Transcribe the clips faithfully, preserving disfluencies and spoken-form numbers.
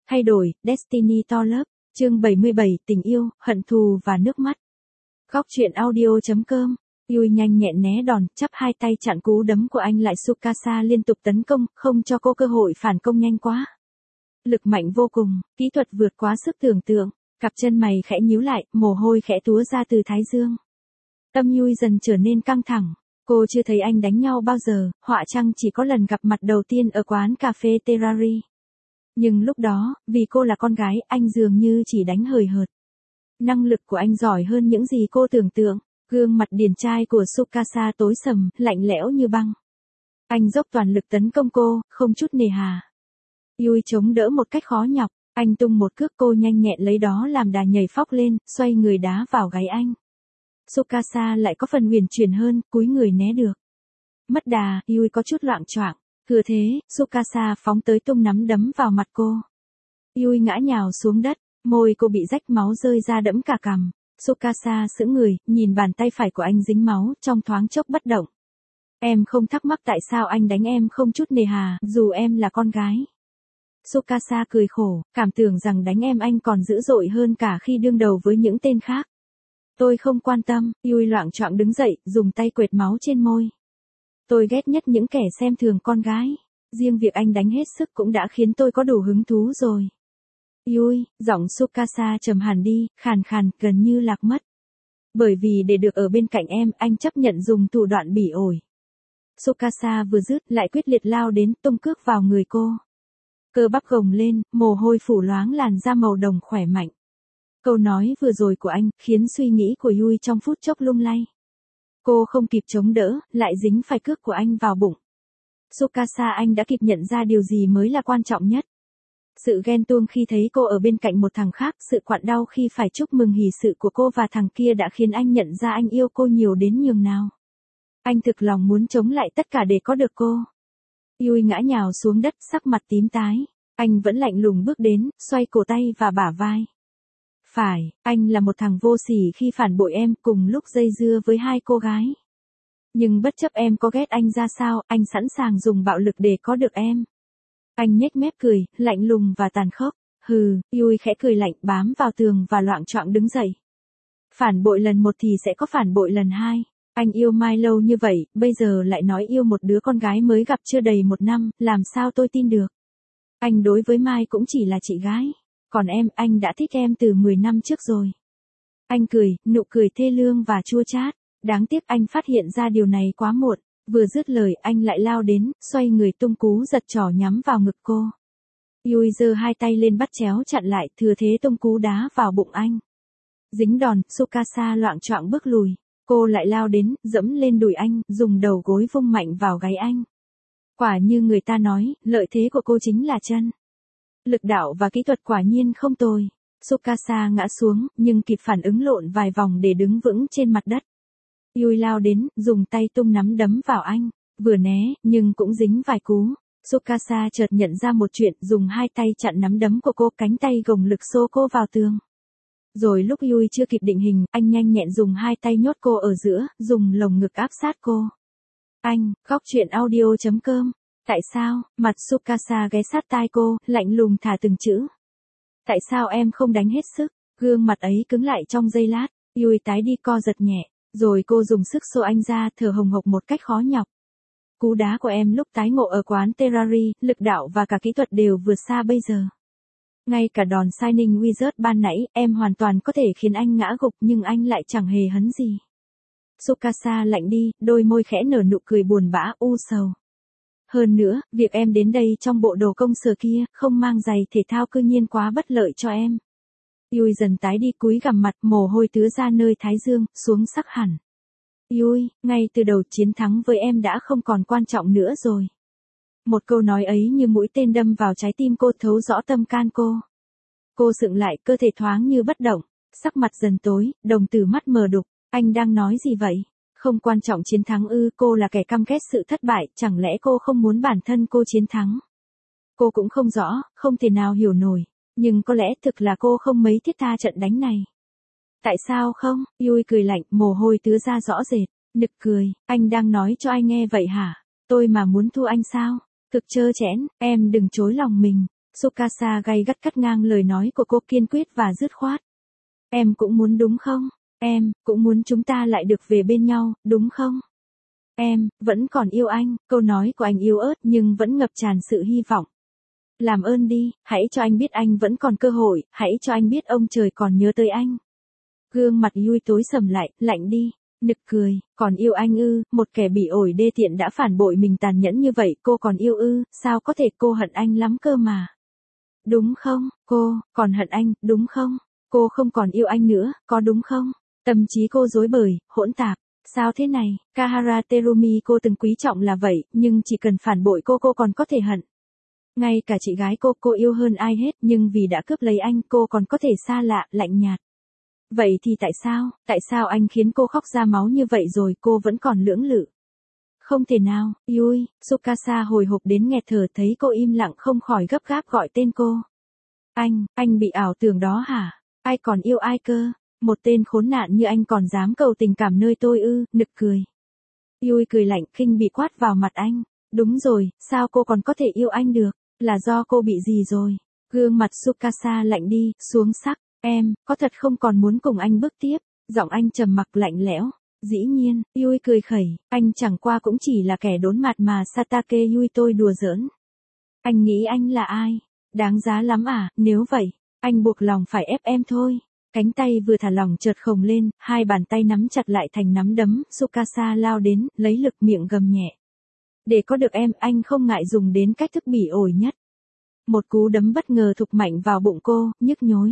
Thay đổi, Destiny to lớp, chương bảy mươi bảy, tình yêu, hận thù và nước mắt. Góc truyện audio chấm com. Yui nhanh nhẹn né đòn, chắp hai tay chặn cú đấm của anh lại. Tsukasa liên tục tấn công, không cho cô cơ hội phản công nhanh quá. Lực mạnh vô cùng, kỹ thuật vượt quá sức tưởng tượng, cặp chân mày khẽ nhíu lại, mồ hôi khẽ túa ra từ thái dương. Tâm Yui dần trở nên căng thẳng, cô chưa thấy anh đánh nhau bao giờ, họa chăng chỉ có lần gặp mặt đầu tiên ở quán cà phê Terrari. Nhưng lúc đó, vì cô là con gái, anh dường như chỉ đánh hời hợt. Năng lực của anh giỏi hơn những gì cô tưởng tượng. Gương mặt điển trai của Tsukasa tối sầm, lạnh lẽo như băng. Anh dốc toàn lực tấn công cô, không chút nề hà. Yui chống đỡ một cách khó nhọc, anh tung một cước, cô nhanh nhẹn lấy đó làm đà nhảy phóc lên, xoay người đá vào gáy anh. Tsukasa lại có phần huyền chuyển hơn, cúi người né được. Mất đà, Yui có chút loạng choạng. Thừa thế, Tsukasa phóng tới tung nắm đấm vào mặt cô. Yui ngã nhào xuống đất, môi cô bị rách máu rơi ra đẫm cả cằm. Tsukasa sững người, nhìn bàn tay phải của anh dính máu, trong thoáng chốc bất động. Em không thắc mắc tại sao anh đánh em không chút nề hà, dù em là con gái. Tsukasa cười khổ, cảm tưởng rằng đánh em anh còn dữ dội hơn cả khi đương đầu với những tên khác. Tôi không quan tâm, Yui loạng choạng đứng dậy, dùng tay quệt máu trên môi. Tôi ghét nhất những kẻ xem thường con gái. Riêng việc anh đánh hết sức cũng đã khiến tôi có đủ hứng thú rồi. Yui, giọng Tsukasa trầm hẳn đi, khàn khàn, gần như lạc mất. Bởi vì để được ở bên cạnh em, anh chấp nhận dùng thủ đoạn bỉ ổi. Tsukasa vừa dứt, lại quyết liệt lao đến, tung cước vào người cô. Cơ bắp gồng lên, mồ hôi phủ loáng làn da màu đồng khỏe mạnh. Câu nói vừa rồi của anh, khiến suy nghĩ của Yui trong phút chốc lung lay. Cô không kịp chống đỡ, lại dính phải cước của anh vào bụng. Tsukasa, anh đã kịp nhận ra điều gì mới là quan trọng nhất. Sự ghen tuông khi thấy cô ở bên cạnh một thằng khác, sự quặn đau khi phải chúc mừng hỷ sự của cô và thằng kia đã khiến anh nhận ra anh yêu cô nhiều đến nhường nào. Anh thực lòng muốn chống lại tất cả để có được cô. Yui ngã nhào xuống đất, sắc mặt tím tái. Anh vẫn lạnh lùng bước đến, xoay cổ tay và bả vai. Phải, anh là một thằng vô sỉ khi phản bội em, cùng lúc dây dưa với hai cô gái. Nhưng bất chấp em có ghét anh ra sao, anh sẵn sàng dùng bạo lực để có được em. Anh nhếch mép cười, lạnh lùng và tàn khốc. Hừ, Yui khẽ cười lạnh, bám vào tường và loạng choạng đứng dậy. Phản bội lần một thì sẽ có phản bội lần hai. Anh yêu Mai lâu như vậy, bây giờ lại nói yêu một đứa con gái mới gặp chưa đầy một năm, làm sao tôi tin được. Anh đối với Mai cũng chỉ là chị gái. Còn em, anh đã thích em từ mười năm trước rồi. Anh cười, nụ cười thê lương và chua chát. Đáng tiếc anh phát hiện ra điều này quá muộn. Vừa dứt lời, anh lại lao đến, xoay người tung cú giật trỏ nhắm vào ngực cô. Yui giơ hai tay lên bắt chéo chặn lại, thừa thế tung cú đá vào bụng anh. Dính đòn, Tsukasa loạng choạng bước lùi. Cô lại lao đến, dẫm lên đùi anh, dùng đầu gối vung mạnh vào gáy anh. Quả như người ta nói, lợi thế của cô chính là chân. Lực đạo và kỹ thuật quả nhiên không tồi. Tsukasa ngã xuống, nhưng kịp phản ứng lộn vài vòng để đứng vững trên mặt đất. Yui lao đến, dùng tay tung nắm đấm vào anh. Vừa né, nhưng cũng dính vài cú. Tsukasa chợt nhận ra một chuyện, dùng hai tay chặn nắm đấm của cô, cánh tay gồng lực xô cô vào tường. Rồi lúc Yui chưa kịp định hình, anh nhanh nhẹn dùng hai tay nhốt cô ở giữa, dùng lồng ngực áp sát cô. Anh, góc truyện audio chấm com. Tại sao? Mặt Tsukasa ghé sát tai cô, lạnh lùng thả từng chữ. Tại sao em không đánh hết sức? Gương mặt ấy cứng lại trong giây lát, Yui tái đi, co giật nhẹ, rồi cô dùng sức xô anh ra, thở hồng hộc một cách khó nhọc. Cú đá của em lúc tái ngộ ở quán Terrari, lực đạo và cả kỹ thuật đều vượt xa bây giờ. Ngay cả đòn Shining Wizard ban nãy, em hoàn toàn có thể khiến anh ngã gục, nhưng anh lại chẳng hề hấn gì. Tsukasa lạnh đi, đôi môi khẽ nở nụ cười buồn bã, u sầu. Hơn nữa, việc em đến đây trong bộ đồ công sở kia, không mang giày thể thao cư nhiên quá bất lợi cho em. Yui dần tái đi, cúi gằm mặt, mồ hôi tứa ra nơi thái dương, xuống sắc hẳn. Yui, ngay từ đầu chiến thắng với em đã không còn quan trọng nữa rồi. Một câu nói ấy như mũi tên đâm vào trái tim cô, thấu rõ tâm can cô. Cô sững lại, cơ thể thoáng như bất động, sắc mặt dần tối, đồng tử mắt mờ đục. Anh đang nói gì vậy? Không quan trọng chiến thắng ư? Cô là kẻ căm ghét sự thất bại, chẳng lẽ cô không muốn bản thân cô chiến thắng? Cô cũng không rõ, không thể nào hiểu nổi, nhưng có lẽ thực là cô không mấy thiết tha trận đánh này. Tại sao không? Yui cười lạnh, mồ hôi tứa ra rõ rệt. Nực cười, anh đang nói cho ai nghe vậy hả? Tôi mà muốn thua anh sao? Thực trơ trẽn, em đừng chối lòng mình. Tsukasa gay gắt cắt ngang lời nói của cô, kiên quyết và dứt khoát. Em cũng muốn đúng không? Em cũng muốn chúng ta lại được về bên nhau, đúng không? Em vẫn còn yêu anh. Câu nói của anh yếu ớt nhưng vẫn ngập tràn sự hy vọng. Làm ơn đi, hãy cho anh biết anh vẫn còn cơ hội, hãy cho anh biết ông trời còn nhớ tới anh. Gương mặt Yui tối sầm lại, lạnh đi. Nực cười, còn yêu anh ư? Một kẻ bị ổi đê tiện đã phản bội mình tàn nhẫn như vậy, cô còn yêu ư? Sao có thể, cô hận anh lắm cơ mà. Đúng không? Cô còn hận anh, đúng không? Cô không còn yêu anh nữa, có đúng không? Tâm trí cô rối bời, hỗn tạp. Sao thế này? Kahara Terumi cô từng quý trọng là vậy, nhưng chỉ cần phản bội cô cô còn có thể hận. Ngay cả chị gái cô, cô yêu hơn ai hết, nhưng vì đã cướp lấy anh, cô còn có thể xa lạ, lạnh nhạt. Vậy thì tại sao, tại sao anh khiến cô khóc ra máu như vậy rồi cô vẫn còn lưỡng lự? Không thể nào, Yui. Tsukasa hồi hộp đến nghẹt thở, thấy cô im lặng không khỏi gấp gáp gọi tên cô. Anh, anh bị ảo tưởng đó hả? Ai còn yêu ai cơ? Một tên khốn nạn như anh còn dám cầu tình cảm nơi tôi ư? Nực cười. Yui cười lạnh, khinh bị quát vào mặt anh. Đúng rồi, sao cô còn có thể yêu anh được? Là do cô bị gì rồi? Gương mặt Tsukasa lạnh đi, xuống sắc. Em, có thật không còn muốn cùng anh bước tiếp? Giọng anh trầm mặc lạnh lẽo. Dĩ nhiên, Yui cười khẩy, anh chẳng qua cũng chỉ là kẻ đốn mặt mà Satake Yui tôi đùa giỡn. Anh nghĩ anh là ai? Đáng giá lắm à? Nếu vậy, anh buộc lòng phải ép em thôi. Cánh tay vừa thả lỏng chợt khồng lên, hai bàn tay nắm chặt lại thành nắm đấm, Tsukasa lao đến, lấy lực miệng gầm nhẹ. Để có được em, anh không ngại dùng đến cách thức bỉ ổi nhất. Một cú đấm bất ngờ thục mạnh vào bụng cô, nhức nhối.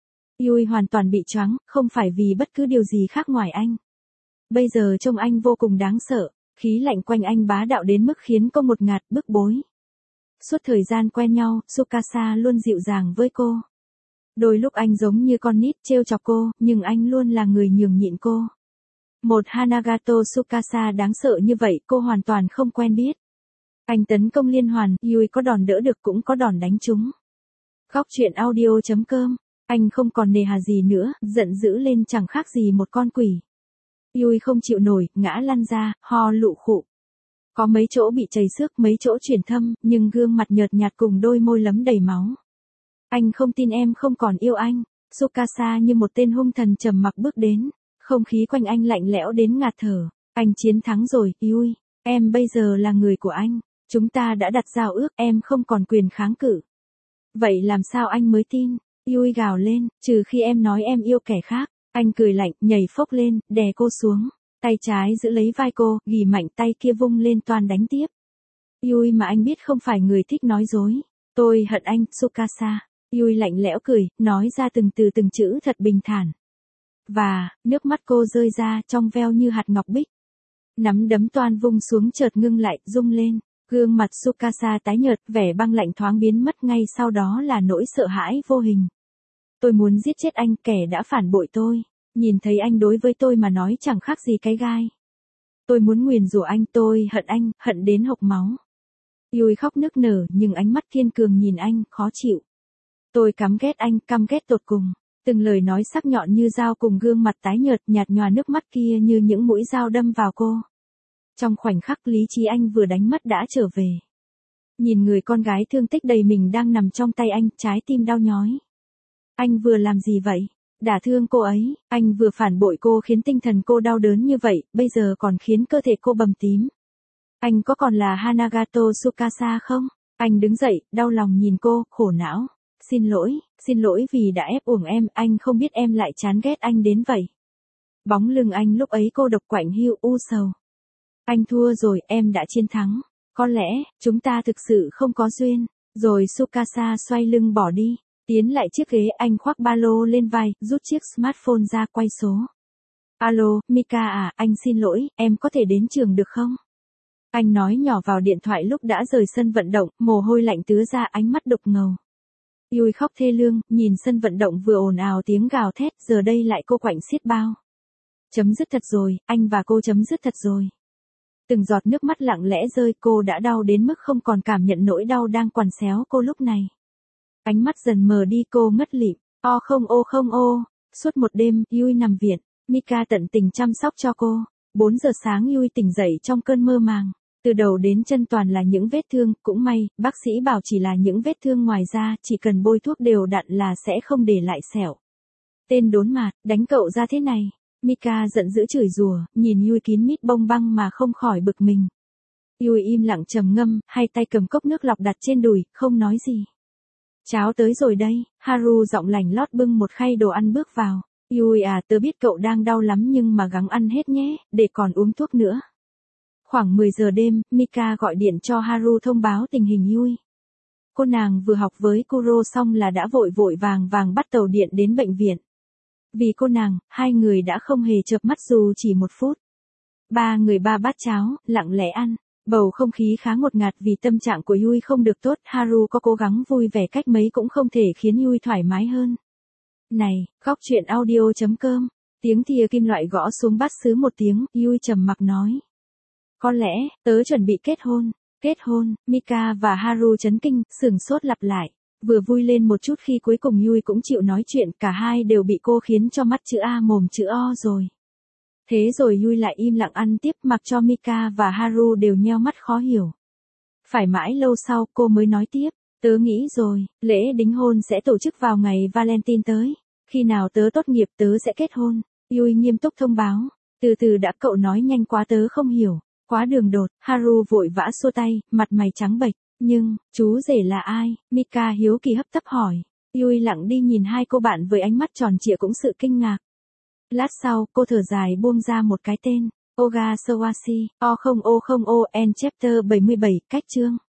Yui hoàn toàn bị choáng, không phải vì bất cứ điều gì khác ngoài anh. Bây giờ trông anh vô cùng đáng sợ, khí lạnh quanh anh bá đạo đến mức khiến cô ngột ngạt, bức bối. Suốt thời gian quen nhau, Tsukasa luôn dịu dàng với cô. Đôi lúc anh giống như con nít trêu chọc cô, nhưng anh luôn là người nhường nhịn cô. Một Hanagato Tsukasa đáng sợ như vậy cô hoàn toàn không quen biết. Anh tấn công liên hoàn, Yui có đòn đỡ được cũng có đòn đánh trúng. Góc truyện audio chấm com, anh không còn nề hà gì nữa, giận dữ lên chẳng khác gì một con quỷ. Yui không chịu nổi, ngã lăn ra, ho lụ khụ. Có mấy chỗ bị chảy xước, mấy chỗ chuyển thâm, nhưng gương mặt nhợt nhạt cùng đôi môi lấm đầy máu. Anh không tin em không còn yêu anh. Tsukasa như một tên hung thần trầm mặc bước đến, không khí quanh anh lạnh lẽo đến ngạt thở. Anh chiến thắng rồi, Yui. Em bây giờ là người của anh. Chúng ta đã đặt giao ước, em không còn quyền kháng cự. Vậy làm sao anh mới tin? Yui gào lên, trừ khi em nói em yêu kẻ khác. Anh cười lạnh, nhảy phốc lên, đè cô xuống. Tay trái giữ lấy vai cô, ghì mạnh tay kia vung lên toan đánh tiếp. Yui mà anh biết không phải người thích nói dối. Tôi hận anh, Tsukasa. Yui lạnh lẽo cười, nói ra từng từ từng chữ thật bình thản. Và, nước mắt cô rơi ra trong veo như hạt ngọc bích. Nắm đấm toan vung xuống chợt ngưng lại, rung lên. Gương mặt Tsukasa tái nhợt, vẻ băng lạnh thoáng biến mất, ngay sau đó là nỗi sợ hãi vô hình. Tôi muốn giết chết anh, kẻ đã phản bội tôi. Nhìn thấy anh đối với tôi mà nói chẳng khác gì cái gai. Tôi muốn nguyền rủa anh, tôi hận anh, hận đến hộc máu. Yui khóc nức nở, nhưng ánh mắt kiên cường nhìn anh, khó chịu. Tôi căm ghét anh, căm ghét tột cùng. Từng lời nói sắc nhọn như dao cùng gương mặt tái nhợt nhạt nhòa nước mắt kia như những mũi dao đâm vào cô. Trong khoảnh khắc lý trí anh vừa đánh mất đã trở về. Nhìn người con gái thương tích đầy mình đang nằm trong tay anh, trái tim đau nhói. Anh vừa làm gì vậy? Đả thương cô ấy, anh vừa phản bội cô khiến tinh thần cô đau đớn như vậy, bây giờ còn khiến cơ thể cô bầm tím. Anh có còn là Hanagato Tsukasa không? Anh đứng dậy, đau lòng nhìn cô, khổ não. Xin lỗi, xin lỗi vì đã ép uổng em, anh không biết em lại chán ghét anh đến vậy. Bóng lưng anh lúc ấy cô độc quạnh hiu u sầu. Anh thua rồi, em đã chiến thắng. Có lẽ, chúng ta thực sự không có duyên. Rồi Tsukasa xoay lưng bỏ đi. Tiến lại chiếc ghế, anh khoác ba lô lên vai, rút chiếc smartphone ra quay số. Alo, Mika à, anh xin lỗi, em có thể đến trường được không? Anh nói nhỏ vào điện thoại lúc đã rời sân vận động, mồ hôi lạnh tứa ra, ánh mắt đục ngầu. Yui khóc thê lương, nhìn sân vận động vừa ồn ào tiếng gào thét, giờ đây lại cô quạnh xiết bao. Chấm dứt thật rồi, anh và cô chấm dứt thật rồi. Từng giọt nước mắt lặng lẽ rơi, cô đã đau đến mức không còn cảm nhận nỗi đau đang quằn xéo cô lúc này. Ánh mắt dần mờ đi, cô ngất lịm. O không ô không ô. Suốt một đêm, Yui nằm viện. Mika tận tình chăm sóc cho cô. bốn giờ sáng Yui tỉnh dậy trong cơn mơ màng. Từ đầu đến chân toàn là những vết thương, cũng may, bác sĩ bảo chỉ là những vết thương ngoài da, chỉ cần bôi thuốc đều đặn là sẽ không để lại sẹo. Tên đốn mạt, đánh cậu ra thế này. Mika giận dữ chửi rủa, nhìn Yui kín mít bông băng mà không khỏi bực mình. Yui im lặng trầm ngâm, hai tay cầm cốc nước lọc đặt trên đùi, không nói gì. Cháo tới rồi đây, Haru giọng lành lót bưng một khay đồ ăn bước vào. Yui à, tớ biết cậu đang đau lắm nhưng mà gắng ăn hết nhé, để còn uống thuốc nữa. Khoảng mười giờ đêm, Mika gọi điện cho Haru thông báo tình hình Yui. Cô nàng vừa học với Kuro xong là đã vội vội vàng vàng bắt tàu điện đến bệnh viện. Vì cô nàng, hai người đã không hề chợp mắt dù chỉ một phút. Ba người ba bát cháo, lặng lẽ ăn. Bầu không khí khá ngột ngạt vì tâm trạng của Yui không được tốt. Haru có cố gắng vui vẻ cách mấy cũng không thể khiến Yui thoải mái hơn. Này, góc chuyện audio chấm com. Tiếng thìa kim loại gõ xuống bát sứ một tiếng, Yui trầm mặc nói. Có lẽ, tớ chuẩn bị kết hôn. Kết hôn, Mika và Haru chấn kinh, sửng sốt lặp lại. Vừa vui lên một chút khi cuối cùng Yui cũng chịu nói chuyện, cả hai đều bị cô khiến cho mắt chữ A mồm chữ O rồi. Thế rồi Yui lại im lặng ăn tiếp mặc cho Mika và Haru đều nheo mắt khó hiểu. Phải mãi lâu sau cô mới nói tiếp, tớ nghĩ rồi, lễ đính hôn sẽ tổ chức vào ngày Valentine tới. Khi nào tớ tốt nghiệp tớ sẽ kết hôn. Yui nghiêm túc thông báo, từ từ đã, cậu nói nhanh quá tớ không hiểu. Quá đường đột, Haru vội vã xua tay, mặt mày trắng bệch. Nhưng, chú rể là ai? Mika hiếu kỳ hấp tấp hỏi. Yui lặng đi nhìn hai cô bạn với ánh mắt tròn trịa cũng sự kinh ngạc. Lát sau, cô thở dài buông ra một cái tên. Oga Sawasi, O không O không O N chapter bảy mươi bảy, cách chương.